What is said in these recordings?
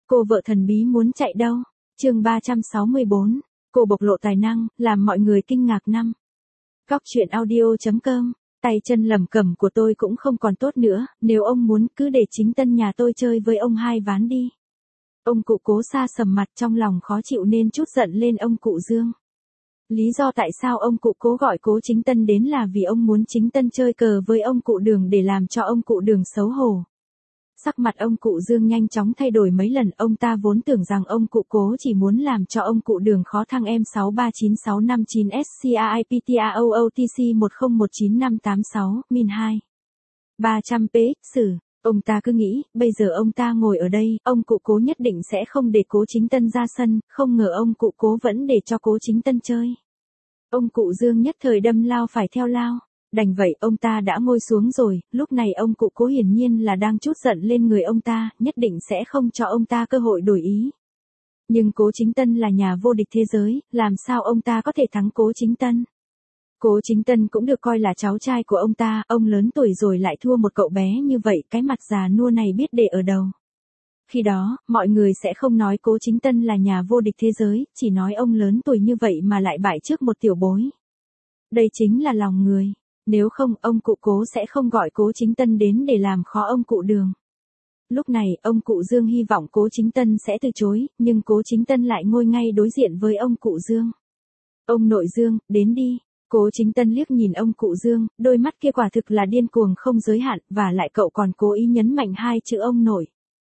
Cô vợ thần bí muốn chạy đâu? Chương 364. Cô bộc lộ tài năng, làm mọi người kinh ngạc năm. Góc truyện audio.com. Tay chân lẩm cẩm của tôi cũng không còn tốt nữa, nếu ông muốn cứ để chính tân nhà tôi chơi với ông hai ván đi. Ông cụ Cố sa sầm mặt, trong lòng khó chịu nên trút giận lên ông cụ Dương. Lý do tại sao ông cụ Cố gọi Cố Chính Tân đến là vì ông muốn Chính Tân chơi cờ với ông cụ Đường để làm cho ông cụ Đường xấu hổ. Sắc mặt ông cụ Dương nhanh chóng thay đổi mấy lần, ông ta vốn tưởng rằng ông cụ Cố chỉ muốn làm cho ông cụ Đường khó thăng M6396559SCIPTAOOTC10195586, min 2. 300px sử. Ông ta cứ nghĩ, bây giờ ông ta ngồi ở đây, ông cụ Cố nhất định sẽ không để Cố Chính Tân ra sân, không ngờ ông cụ Cố vẫn để cho Cố Chính Tân chơi. Ông cụ Dương nhất thời đâm lao phải theo lao. Đành vậy ông ta đã ngồi xuống rồi, lúc này ông cụ Cố hiển nhiên là đang trút giận lên người ông ta, nhất định sẽ không cho ông ta cơ hội đổi ý. Nhưng Cố Chính Tân là nhà vô địch thế giới, làm sao ông ta có thể thắng Cố Chính Tân? Cố Chính Tân cũng được coi là cháu trai của ông ta, ông lớn tuổi rồi lại thua một cậu bé như vậy, cái mặt già nua này biết để ở đâu. Khi đó, mọi người sẽ không nói Cố Chính Tân là nhà vô địch thế giới, chỉ nói ông lớn tuổi như vậy mà lại bại trước một tiểu bối. Đây chính là lòng người. Nếu không, ông cụ Cố sẽ không gọi Cố Chính Tân đến để làm khó ông cụ Đường. Lúc này, ông cụ Dương hy vọng Cố Chính Tân sẽ từ chối, nhưng Cố Chính Tân lại ngồi ngay đối diện với ông cụ Dương. Ông nội Dương, đến đi. Cố Chính Tân liếc nhìn ông cụ Dương, đôi mắt kia quả thực là điên cuồng không giới hạn, và lại cậu còn cố ý nhấn mạnh hai chữ ông nội.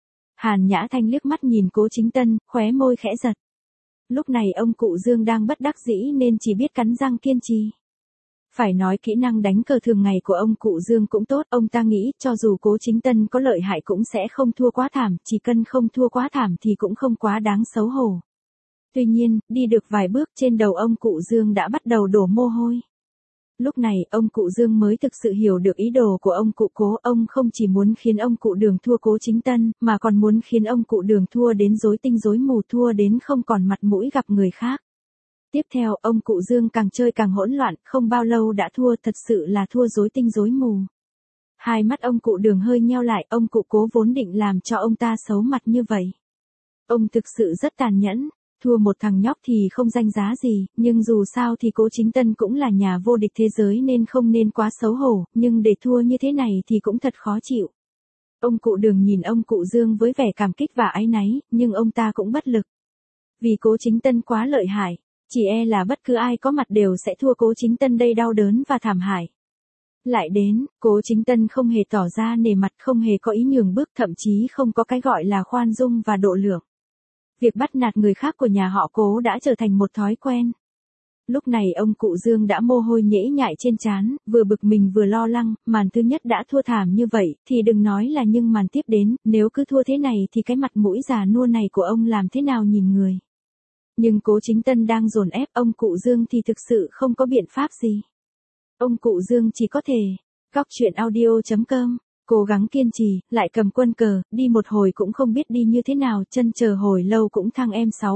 Hàn Nhã Thanh liếc mắt nhìn Cố Chính Tân, khóe môi khẽ giật. Lúc này ông cụ Dương đang bất đắc dĩ nên chỉ biết cắn răng kiên trì. Phải nói kỹ năng đánh cờ thường ngày của ông cụ Dương cũng tốt, ông ta nghĩ cho dù Cố Chính Tân có lợi hại cũng sẽ không thua quá thảm, chỉ cần không thua quá thảm thì cũng không quá đáng xấu hổ. Tuy nhiên, đi được vài bước trên đầu ông cụ Dương đã bắt đầu đổ mồ hôi. Lúc này, ông cụ Dương mới thực sự hiểu được ý đồ của ông cụ Cố, ông không chỉ muốn khiến ông cụ Đường thua Cố Chính Tân, mà còn muốn khiến ông cụ Đường thua đến rối tinh rối mù, thua đến không còn mặt mũi gặp người khác. Tiếp theo, ông cụ Dương càng chơi càng hỗn loạn, không bao lâu đã thua, thật sự là thua rối tinh rối mù. Hai mắt ông cụ Đường hơi nheo lại, ông cụ Cố vốn định làm cho ông ta xấu mặt như vậy. Ông thực sự rất tàn nhẫn, thua một thằng nhóc thì không danh giá gì, nhưng dù sao thì Cố Chính Tân cũng là nhà vô địch thế giới nên không nên quá xấu hổ, nhưng để thua như thế này thì cũng thật khó chịu. Ông cụ Đường nhìn ông cụ Dương với vẻ cảm kích và áy náy, nhưng ông ta cũng bất lực. Vì Cố Chính Tân quá lợi hại. Chỉ e là bất cứ ai có mặt đều sẽ thua Cố Chính Tân đây đau đớn và thảm hại. Lại đến, Cố Chính Tân không hề tỏ ra nể mặt, không hề có ý nhường bước, thậm chí không có cái gọi là khoan dung và độ lượng. Việc bắt nạt người khác của nhà họ Cố đã trở thành một thói quen. Lúc này ông cụ Dương đã mồ hôi nhễ nhại trên trán, vừa bực mình vừa lo lắng, màn thứ nhất đã thua thảm như vậy, thì đừng nói là nhưng màn tiếp đến, nếu cứ thua thế này thì cái mặt mũi già nua này của ông làm thế nào nhìn người. Nhưng Cố Chính Tân đang dồn ép ông cụ Dương thì thực sự không có biện pháp gì. Ông cụ Dương chỉ có thể, góc truyện audio.com, cố gắng kiên trì, lại cầm quân cờ, đi một hồi cũng không biết đi như thế nào, chân chờ hồi lâu cũng thăng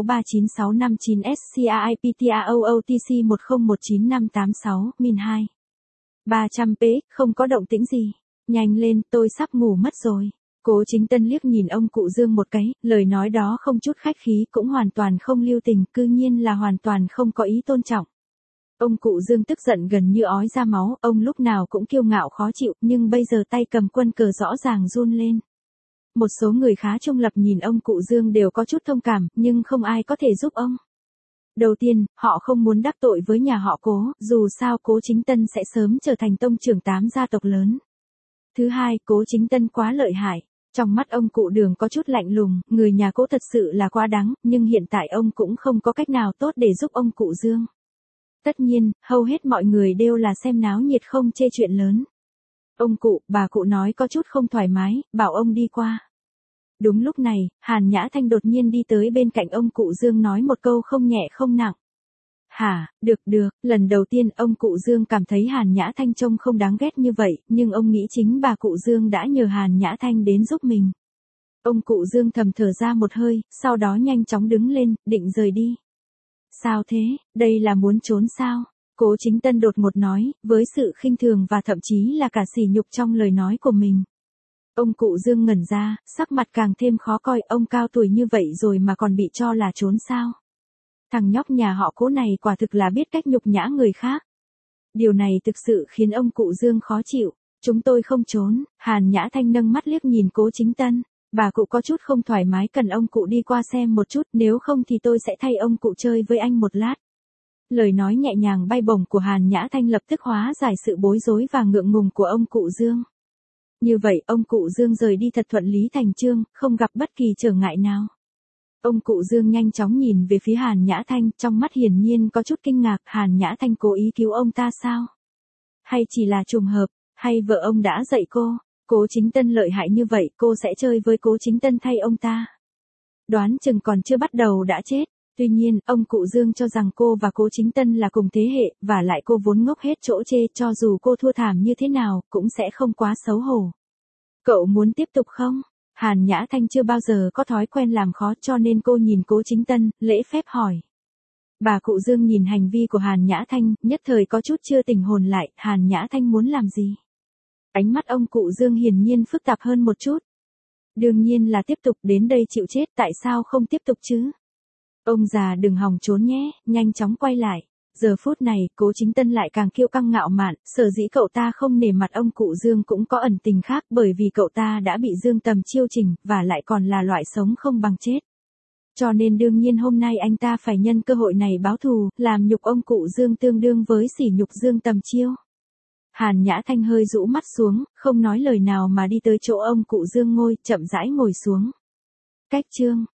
M6396559SCIPTAOOTC10195586, min 2. 300px, không có động tĩnh gì. Nhanh lên, tôi sắp ngủ mất rồi. Cố Chính Tân liếc nhìn ông cụ Dương một cái, lời nói đó không chút khách khí, cũng hoàn toàn không lưu tình, cư nhiên là hoàn toàn không có ý tôn trọng. Ông cụ Dương tức giận gần như ói ra máu, ông lúc nào cũng kiêu ngạo khó chịu, nhưng bây giờ tay cầm quân cờ rõ ràng run lên. Một số người khá trung lập nhìn ông cụ Dương đều có chút thông cảm, nhưng không ai có thể giúp ông. Đầu tiên, họ không muốn đắc tội với nhà họ Cố, dù sao Cố Chính Tân sẽ sớm trở thành tông trưởng 8 gia tộc lớn. Thứ hai, Cố Chính Tân quá lợi hại. Trong mắt ông cụ Đường có chút lạnh lùng, người nhà Cố thật sự là quá đáng, nhưng hiện tại ông cũng không có cách nào tốt để giúp ông cụ Dương. Tất nhiên, hầu hết mọi người đều là xem náo nhiệt không chê chuyện lớn. Ông cụ, bà cụ nói có chút không thoải mái, bảo ông đi qua. Đúng lúc này, Hàn Nhã Thanh đột nhiên đi tới bên cạnh ông cụ Dương nói một câu không nhẹ không nặng. Hả, được, lần đầu tiên ông cụ Dương cảm thấy Hàn Nhã Thanh trông không đáng ghét như vậy, nhưng ông nghĩ chính bà cụ Dương đã nhờ Hàn Nhã Thanh đến giúp mình. Ông cụ Dương thầm thở ra một hơi, sau đó nhanh chóng đứng lên, định rời đi. Sao thế, đây là muốn trốn sao? Cố Chính Tân đột ngột nói, với sự khinh thường và thậm chí là cả sỉ nhục trong lời nói của mình. Ông cụ Dương ngẩn ra, sắc mặt càng thêm khó coi, ông cao tuổi như vậy rồi mà còn bị cho là trốn sao. Thằng nhóc nhà họ Cố này quả thực là biết cách nhục nhã người khác. Điều này thực sự khiến ông cụ Dương khó chịu. Chúng tôi không trốn, Hàn Nhã Thanh nâng mắt liếc nhìn Cố Chính Tân. Bà cụ có chút không thoải mái, cần ông cụ đi qua xem một chút, nếu không thì tôi sẽ thay ông cụ chơi với anh một lát. Lời nói nhẹ nhàng bay bổng của Hàn Nhã Thanh lập tức hóa giải sự bối rối và ngượng ngùng của ông cụ Dương. Như vậy ông cụ Dương rời đi thật thuận lý thành chương, không gặp bất kỳ trở ngại nào. Ông cụ Dương nhanh chóng nhìn về phía Hàn Nhã Thanh, trong mắt hiển nhiên có chút kinh ngạc. Hàn Nhã Thanh cố ý cứu ông ta sao? Hay chỉ là trùng hợp, hay vợ ông đã dạy cô? Cố Chính Tân lợi hại như vậy, cô sẽ chơi với Cố Chính Tân thay ông ta. Đoán chừng còn chưa bắt đầu đã chết. Tuy nhiên, ông cụ Dương cho rằng cô và Cố Chính Tân là cùng thế hệ, và lại cô vốn ngốc hết chỗ chê, cho dù cô thua thảm như thế nào, cũng sẽ không quá xấu hổ. Cậu muốn tiếp tục không? Hàn Nhã Thanh chưa bao giờ có thói quen làm khó, cho nên cô nhìn Cố Chính Tân, lễ phép hỏi. Bà cụ Dương nhìn hành vi của Hàn Nhã Thanh, nhất thời có chút chưa tỉnh hồn lại. Hàn Nhã Thanh muốn làm gì? Ánh mắt ông cụ Dương hiển nhiên phức tạp hơn một chút. Đương nhiên là tiếp tục, đến đây chịu chết, tại sao không tiếp tục chứ? Ông già đừng hòng trốn nhé, nhanh chóng quay lại. Giờ phút này, Cố Chính Tân lại càng kiêu căng ngạo mạn, sở dĩ cậu ta không nể mặt ông cụ Dương cũng có ẩn tình khác, bởi vì cậu ta đã bị Dương Tầm chiêu chỉnh, và lại còn là loại sống không bằng chết. Cho nên đương nhiên hôm nay anh ta phải nhân cơ hội này báo thù, làm nhục ông cụ Dương tương đương với sỉ nhục Dương Tầm chiêu. Hàn Nhã Thanh hơi rũ mắt xuống, không nói lời nào mà đi tới chỗ ông cụ Dương ngồi, chậm rãi ngồi xuống. Cách chương